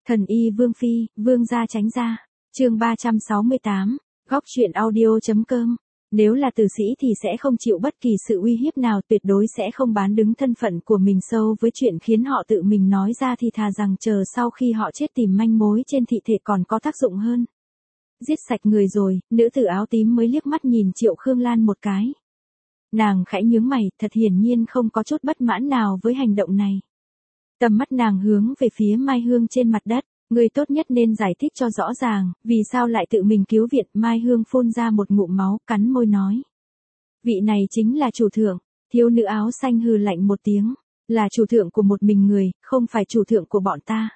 Thần y Vương Phi, Vương gia tránh ra. Chương 368, góc truyện audio.com. Nếu là tử sĩ thì sẽ không chịu bất kỳ sự uy hiếp nào, tuyệt đối sẽ không bán đứng thân phận của mình sâu với chuyện khiến họ tự mình nói ra, thì thà rằng chờ sau khi họ chết tìm manh mối trên thị thể còn có tác dụng hơn. Giết sạch người rồi, nữ tử áo tím mới liếc mắt nhìn Triệu Khương Lan một cái. Nàng khẽ nhướng mày, thật hiển nhiên không có chút bất mãn nào với hành động này. Tầm mắt nàng hướng về phía Mai Hương trên mặt đất. Người tốt nhất nên giải thích cho rõ ràng, vì sao lại tự mình cứu viện. Mai Hương phun ra một ngụm máu, cắn môi nói. Vị này chính là chủ thượng. Thiếu nữ áo xanh hừ lạnh một tiếng. Là chủ thượng của một mình người, không phải chủ thượng của bọn ta.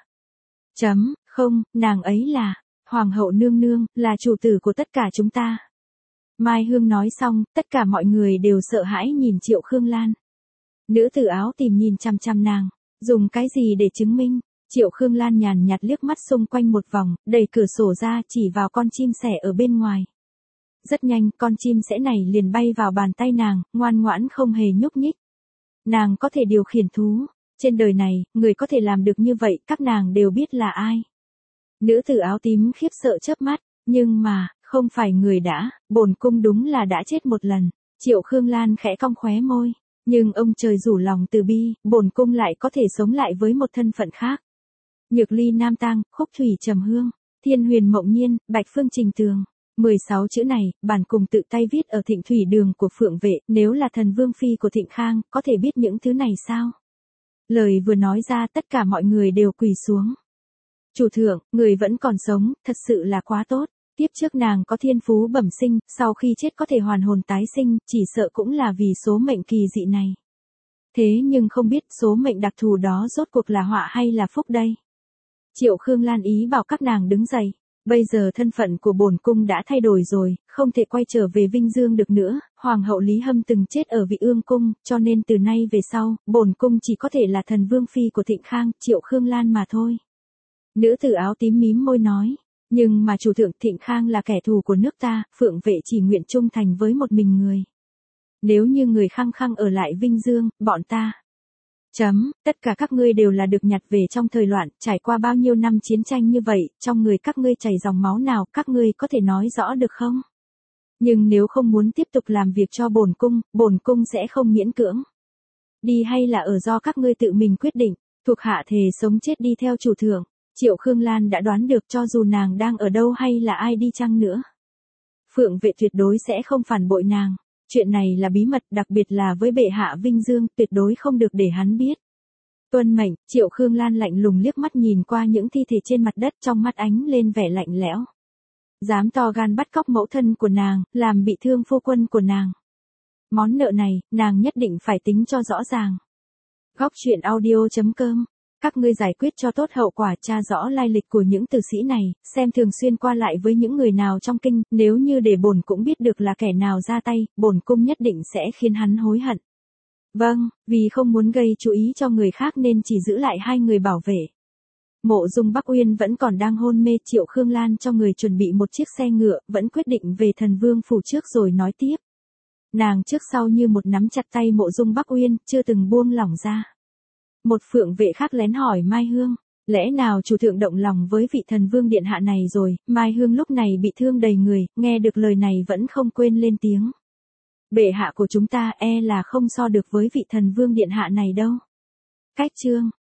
Không, nàng ấy là Hoàng hậu nương nương, là chủ tử của tất cả chúng ta. Mai Hương nói xong, tất cả mọi người đều sợ hãi nhìn Triệu Khương Lan. Nữ tử áo tím nhìn chằm chằm nàng, dùng cái gì để chứng minh? Triệu Khương Lan nhàn nhạt liếc mắt xung quanh một vòng, đẩy cửa sổ ra chỉ vào con chim sẻ ở bên ngoài. Rất nhanh, con chim sẻ này liền bay vào bàn tay nàng, ngoan ngoãn không hề nhúc nhích. Nàng có thể điều khiển thú. Trên đời này, người có thể làm được như vậy, các nàng đều biết là ai. Nữ tử áo tím khiếp sợ chớp mắt, nhưng mà, không phải người đã, bổn cung đúng là đã chết một lần. Triệu Khương Lan khẽ cong khóe môi, nhưng ông trời rủ lòng từ bi, bổn cung lại có thể sống lại với một thân phận khác. Nhược ly nam tang, khúc thủy trầm hương, thiên huyền mộng nhiên, bạch phương trình tường. 16 chữ này, bản cùng tự tay viết ở Thịnh Thủy Đường của Phượng Vệ, nếu là thần vương phi của Thịnh Khang, có thể biết những thứ này sao? Lời vừa nói ra tất cả mọi người đều quỳ xuống. Chủ thượng, người vẫn còn sống, thật sự là quá tốt. Tiếp trước nàng có thiên phú bẩm sinh, sau khi chết có thể hoàn hồn tái sinh, chỉ sợ cũng là vì số mệnh kỳ dị này. Thế nhưng không biết số mệnh đặc thù đó rốt cuộc là họa hay là phúc đây? Triệu Khương Lan ý bảo các nàng đứng dậy. Bây giờ thân phận của bổn cung đã thay đổi rồi, không thể quay trở về Vinh Dương được nữa. Hoàng hậu Lý Hâm từng chết ở Vị Ương cung, cho nên từ nay về sau, bổn cung chỉ có thể là thần vương phi của Thịnh Khang, Triệu Khương Lan mà thôi. Nữ tử áo tím mím môi nói, nhưng mà chủ thượng, Thịnh Khang là kẻ thù của nước ta, Phượng Vệ chỉ nguyện trung thành với một mình người. Nếu như người khăng khăng ở lại Vinh Dương, bọn ta. Tất cả các ngươi đều là được nhặt về trong thời loạn, trải qua bao nhiêu năm chiến tranh như vậy, trong người các ngươi chảy dòng máu nào, các ngươi có thể nói rõ được không? Nhưng nếu không muốn tiếp tục làm việc cho bổn cung sẽ không miễn cưỡng. Đi hay là ở do các ngươi tự mình quyết định, thuộc hạ thề sống chết đi theo chủ thượng. Triệu Khương Lan đã đoán được cho dù nàng đang ở đâu hay là ai đi chăng nữa. Phượng Vệ tuyệt đối sẽ không phản bội nàng. Chuyện này là bí mật, đặc biệt là với bệ hạ Vinh Dương, tuyệt đối không được để hắn biết. Tuân mệnh, Triệu Khương Lan lạnh lùng liếc mắt nhìn qua những thi thể trên mặt đất, trong mắt ánh lên vẻ lạnh lẽo. Dám to gan bắt cóc mẫu thân của nàng, làm bị thương phu quân của nàng. Món nợ này, nàng nhất định phải tính cho rõ ràng. Góc truyện audio.com. Các ngươi giải quyết cho tốt hậu quả, tra rõ lai lịch của những tử sĩ này, xem thường xuyên qua lại với những người nào trong kinh, nếu như để bổn cũng biết được là kẻ nào ra tay, bổn cung nhất định sẽ khiến hắn hối hận. Vâng, vì không muốn gây chú ý cho người khác nên chỉ giữ lại 2 người bảo vệ. Mộ Dung Bắc Uyên vẫn còn đang hôn mê, Triệu Khương Lan cho người chuẩn bị một chiếc xe ngựa, vẫn quyết định về Thần Vương phủ trước rồi nói tiếp. Nàng trước sau như một nắm chặt tay Mộ Dung Bắc Uyên, chưa từng buông lỏng ra. Một Phượng Vệ khác lén hỏi Mai Hương, lẽ nào chủ thượng động lòng với vị thần vương điện hạ này rồi? Mai Hương lúc này bị thương đầy người, nghe được lời này vẫn không quên lên tiếng. Bệ hạ của chúng ta là không so được với vị thần vương điện hạ này đâu. Cách chương